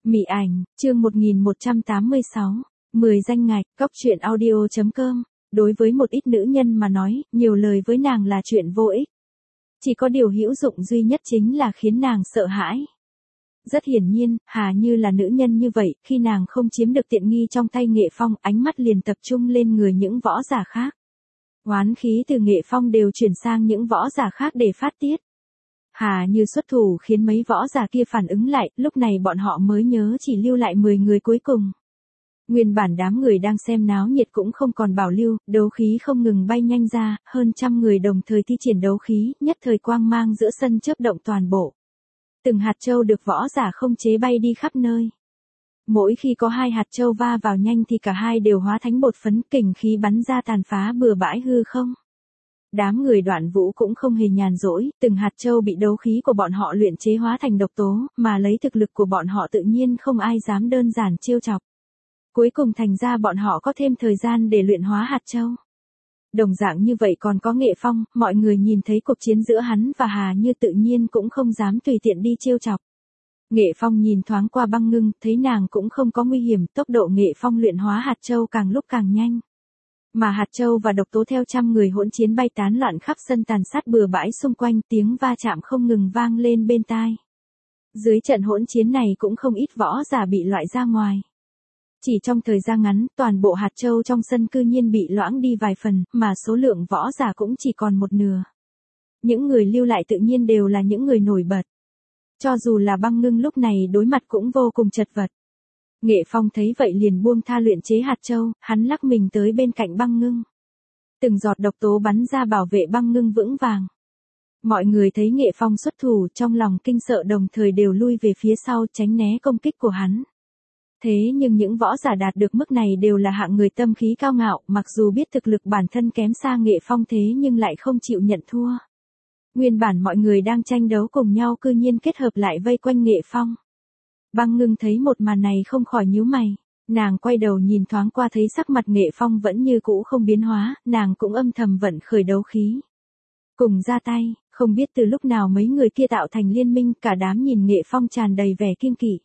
Mị ảnh, chương 1186, 10 danh ngạch, cóc truyện audio.com. Đối với một ít nữ nhân mà nói, nhiều lời với nàng là chuyện vô ích. Chỉ có điều hữu dụng duy nhất chính là khiến nàng sợ hãi. Rất hiển nhiên, Hà Như là nữ nhân như vậy, khi nàng không chiếm được tiện nghi trong tay Nghệ Phong, ánh mắt liền tập trung lên người những võ giả khác. Oán khí từ Nghệ Phong đều chuyển sang những võ giả khác để phát tiết. Hà Như xuất thủ khiến mấy võ giả kia phản ứng lại, lúc này bọn họ mới nhớ chỉ lưu lại 10 người cuối cùng. Nguyên bản đám người đang xem náo nhiệt cũng không còn bảo lưu, đấu khí không ngừng bay nhanh ra, hơn trăm người đồng thời thi triển đấu khí, nhất thời quang mang giữa sân chớp động toàn bộ. Từng hạt châu được võ giả không chế bay đi khắp nơi. Mỗi khi có hai hạt châu va vào nhanh thì cả hai đều hóa thành bột phấn, kình khí bắn ra tàn phá bừa bãi hư không. Đám người Đoạn Vũ cũng không hề nhàn rỗi, từng hạt châu bị đấu khí của bọn họ luyện chế hóa thành độc tố, mà lấy thực lực của bọn họ tự nhiên không ai dám đơn giản trêu chọc. Cuối cùng thành ra bọn họ có thêm thời gian để luyện hóa hạt châu. Đồng dạng như vậy còn có Nghệ Phong, mọi người nhìn thấy cuộc chiến giữa hắn và Hà Như tự nhiên cũng không dám tùy tiện đi trêu chọc. Nghệ Phong nhìn thoáng qua Băng Ngưng, thấy nàng cũng không có nguy hiểm, tốc độ Nghệ Phong luyện hóa hạt châu càng lúc càng nhanh. Mà hạt châu và độc tố theo trăm người hỗn chiến bay tán loạn khắp sân tàn sát bừa bãi xung quanh, tiếng va chạm không ngừng vang lên bên tai. Dưới trận hỗn chiến này cũng không ít võ giả bị loại ra ngoài. Chỉ trong thời gian ngắn, toàn bộ hạt châu trong sân cư nhiên bị loãng đi vài phần, mà số lượng võ giả cũng chỉ còn một nửa. Những người lưu lại tự nhiên đều là những người nổi bật. Cho dù là Băng Ngưng lúc này đối mặt cũng vô cùng chật vật. Nghệ Phong thấy vậy liền buông tha luyện chế hạt châu, hắn lắc mình tới bên cạnh Băng Ngưng. Từng giọt độc tố bắn ra bảo vệ Băng Ngưng vững vàng. Mọi người thấy Nghệ Phong xuất thủ trong lòng kinh sợ đồng thời đều lui về phía sau tránh né công kích của hắn. Thế nhưng những võ giả đạt được mức này đều là hạng người tâm khí cao ngạo, mặc dù biết thực lực bản thân kém xa Nghệ Phong thế nhưng lại không chịu nhận thua. Nguyên bản mọi người đang tranh đấu cùng nhau cư nhiên kết hợp lại vây quanh Nghệ Phong. Băng Ngưng thấy một màn này không khỏi nhíu mày, nàng quay đầu nhìn thoáng qua thấy sắc mặt Nghệ Phong vẫn như cũ không biến hóa, nàng cũng âm thầm vận khởi đấu khí. Cùng ra tay, không biết từ lúc nào mấy người kia tạo thành liên minh, cả đám nhìn Nghệ Phong tràn đầy vẻ kiêng kỵ.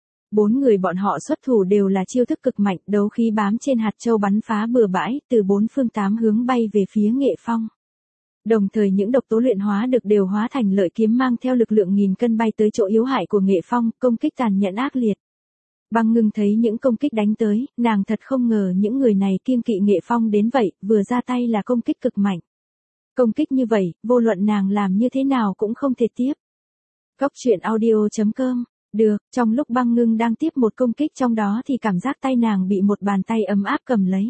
4 người bọn họ xuất thủ đều là chiêu thức cực mạnh, đấu khí bám trên hạt châu bắn phá bừa bãi, từ 4 phương 8 hướng bay về phía Nghệ Phong. Đồng thời những độc tố luyện hóa được đều hóa thành lợi kiếm mang theo lực lượng nghìn cân bay tới chỗ yếu hại của Nghệ Phong, công kích tàn nhẫn ác liệt. Băng Ngưng thấy những công kích đánh tới, nàng thật không ngờ những người này kiêng kỵ Nghệ Phong đến vậy, vừa ra tay là công kích cực mạnh. Công kích như vậy, vô luận nàng làm như thế nào cũng không thể tiếp. Cóc truyện audio.com. Được, trong lúc Băng Ngưng đang tiếp một công kích trong đó thì cảm giác tay nàng bị một bàn tay ấm áp cầm lấy.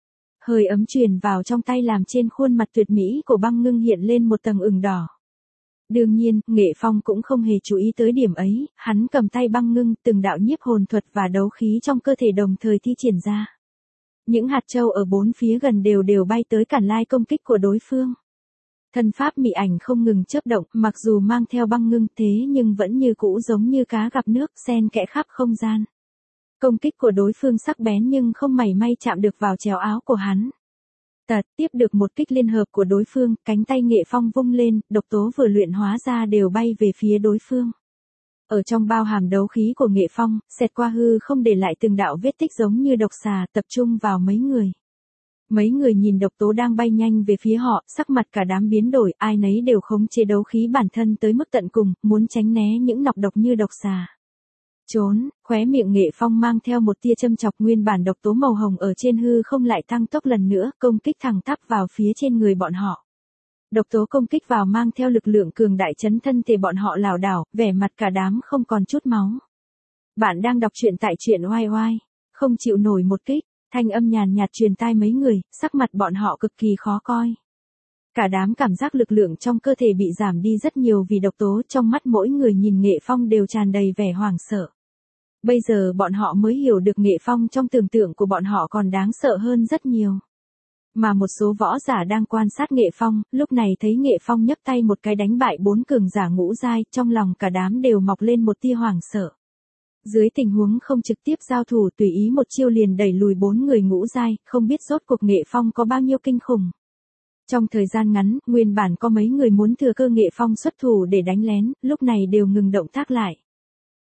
Hơi ấm truyền vào trong tay làm trên khuôn mặt tuyệt mỹ của Băng Ngưng hiện lên một tầng ửng đỏ. Đương nhiên, Nghệ Phong cũng không hề chú ý tới điểm ấy, hắn cầm tay Băng Ngưng, từng đạo nhiếp hồn thuật và đấu khí trong cơ thể đồng thời thi triển ra. Những hạt châu ở bốn phía gần đều bay tới cản lai công kích của đối phương. Thân pháp mị ảnh không ngừng chớp động, mặc dù mang theo Băng Ngưng thế nhưng vẫn như cũ giống như cá gặp nước, xen kẽ khắp không gian. Công kích của đối phương sắc bén nhưng không mảy may chạm được vào chéo áo của hắn. Tiếp được một kích liên hợp của đối phương, cánh tay Nghệ Phong vung lên, độc tố vừa luyện hóa ra đều bay về phía đối phương. Ở trong bao hàm đấu khí của Nghệ Phong, xẹt qua hư không để lại từng đạo vết tích giống như độc xà, tập trung vào mấy người. Mấy người nhìn độc tố đang bay nhanh về phía họ, sắc mặt cả đám biến đổi, ai nấy đều khống chế đấu khí bản thân tới mức tận cùng, muốn tránh né những nọc độc như độc xà. Trốn, khóe miệng Nghệ Phong mang theo một tia châm chọc, nguyên bản độc tố màu hồng ở trên hư không lại tăng tốc lần nữa, công kích thẳng tắp vào phía trên người bọn họ. Độc tố công kích vào mang theo lực lượng cường đại chấn thân thể bọn họ lảo đảo, vẻ mặt cả đám không còn chút máu. Bạn đang đọc truyện tại truyện oai oai, không chịu nổi một kích. Thanh âm nhàn nhạt truyền tai mấy người, sắc mặt bọn họ cực kỳ khó coi. Cả đám cảm giác lực lượng trong cơ thể bị giảm đi rất nhiều vì độc tố, trong mắt mỗi người nhìn Nghệ Phong đều tràn đầy vẻ hoảng sợ. Bây giờ bọn họ mới hiểu được Nghệ Phong trong tưởng tượng của bọn họ còn đáng sợ hơn rất nhiều. Mà một số võ giả đang quan sát Nghệ Phong, lúc này thấy Nghệ Phong nhấc tay một cái đánh bại 4 cường giả ngũ giai, trong lòng cả đám đều mọc lên một tia hoảng sợ. Dưới tình huống không trực tiếp giao thủ tùy ý một chiêu liền đẩy lùi 4 người ngũ giai, không biết rốt cuộc Nghệ Phong có bao nhiêu kinh khủng. Trong thời gian ngắn, nguyên bản có mấy người muốn thừa cơ Nghệ Phong xuất thủ để đánh lén, lúc này đều ngừng động tác lại.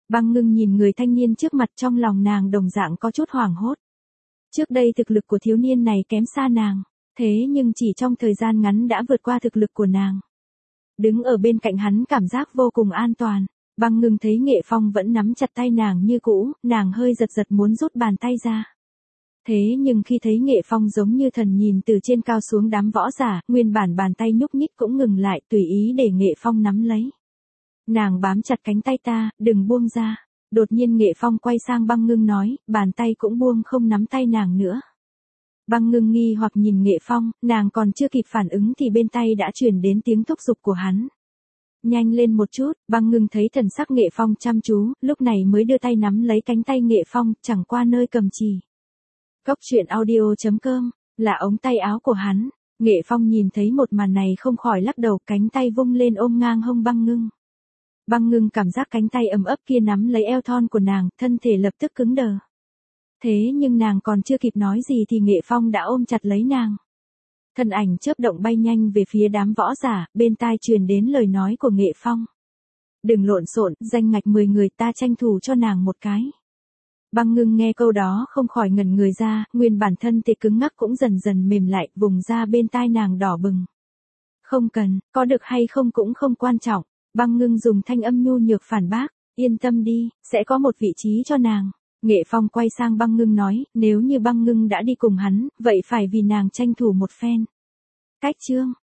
Băng Ngưng nhìn người thanh niên trước mặt, trong lòng nàng đồng dạng có chút hoảng hốt. Trước đây thực lực của thiếu niên này kém xa nàng, thế nhưng chỉ trong thời gian ngắn đã vượt qua thực lực của nàng. Đứng ở bên cạnh hắn cảm giác vô cùng an toàn. Băng Ngưng thấy Nghệ Phong vẫn nắm chặt tay nàng như cũ, nàng hơi giật giật muốn rút bàn tay ra. Thế nhưng khi thấy Nghệ Phong giống như thần nhìn từ trên cao xuống đám võ giả, nguyên bản bàn tay nhúc nhích cũng ngừng lại, tùy ý để Nghệ Phong nắm lấy. Nàng bám chặt cánh tay ta, đừng buông ra. Đột nhiên Nghệ Phong quay sang Băng Ngưng nói, bàn tay cũng buông không nắm tay nàng nữa. Băng Ngưng nghi hoặc nhìn Nghệ Phong, nàng còn chưa kịp phản ứng thì bên tay đã truyền đến tiếng thúc giục của hắn. Nhanh lên một chút. Băng Ngưng thấy thần sắc Nghệ Phong chăm chú, lúc này mới đưa tay nắm lấy cánh tay Nghệ Phong, chẳng qua nơi cầm chì. Cốc truyện audio.com, là ống tay áo của hắn. Nghệ Phong nhìn thấy một màn này không khỏi lắc đầu, cánh tay vung lên ôm ngang hông Băng Ngưng. Băng Ngưng cảm giác cánh tay ấm ấp kia nắm lấy eo thon của nàng, thân thể lập tức cứng đờ. Thế nhưng nàng còn chưa kịp nói gì thì Nghệ Phong đã ôm chặt lấy nàng. Thân ảnh chớp động bay nhanh về phía đám võ giả, bên tai truyền đến lời nói của Nghệ Phong. Đừng lộn xộn, danh ngạch 10 người ta tranh thủ cho nàng một cái. Băng Ngưng nghe câu đó không khỏi ngẩn người ra, nguyên bản thân thể cứng ngắc cũng dần dần mềm lại, vùng ra bên tai nàng đỏ bừng. Không cần, có được hay không cũng không quan trọng. Băng Ngưng dùng thanh âm nhu nhược phản bác, yên tâm đi, sẽ có một vị trí cho nàng. Nghệ Phong quay sang Băng Ngưng nói, nếu như Băng Ngưng đã đi cùng hắn, vậy phải vì nàng tranh thủ một phen. Cách chương